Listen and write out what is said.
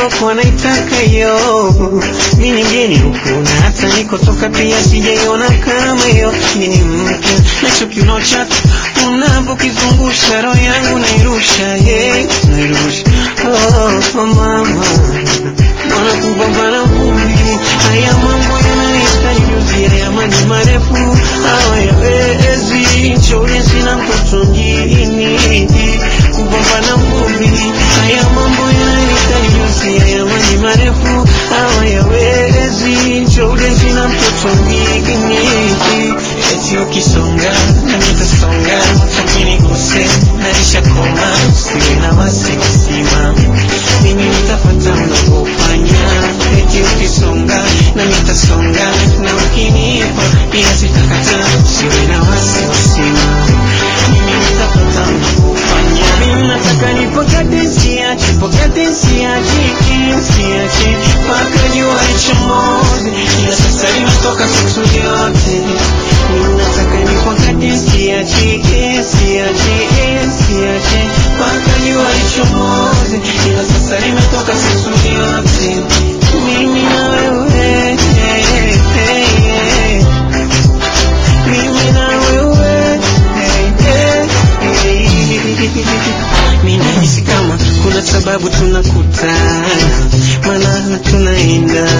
yako naitaka yo. Mimi ngeni huku na hata nikotoka pia sijaiona kama yo. Mimi mpya nacho kiuno chako unapokizungusha roho yangu nairusha, nairusha. Oh mama, mwana kupambana vumbi, haya mambo yananihitaji juzi, haya maji marefu hawayawezi, shauri sina mtoto mjini, kupambana vumbi, haya mambo yananihitaji juzi, haya maji marefu hawayawezi, shauri sina mtoto mjini. Eti ukisonga na nitasonga, utamini guse na nishakoma, usiwe na wasiwasima, mimi nitafata unapofanya. Eti ukisonga na nitasonga, na ukinipa pia sitakata, usiwe na wasiwasima, mimi nitafata unapofanya. Mimi nataka nipokate siachi, pokate siachi, siachi mpaka jua lichomoze, ila sasa limetoka siku yote. Mimi nataka nipokate siachi, siachi, siachi mpaka jua lichomoze, ila sasa limetoka siku yote. Mimi na wewe, mimi na wewe, mimi nahisi kama kuna sababu tunakutana, maana tunaenda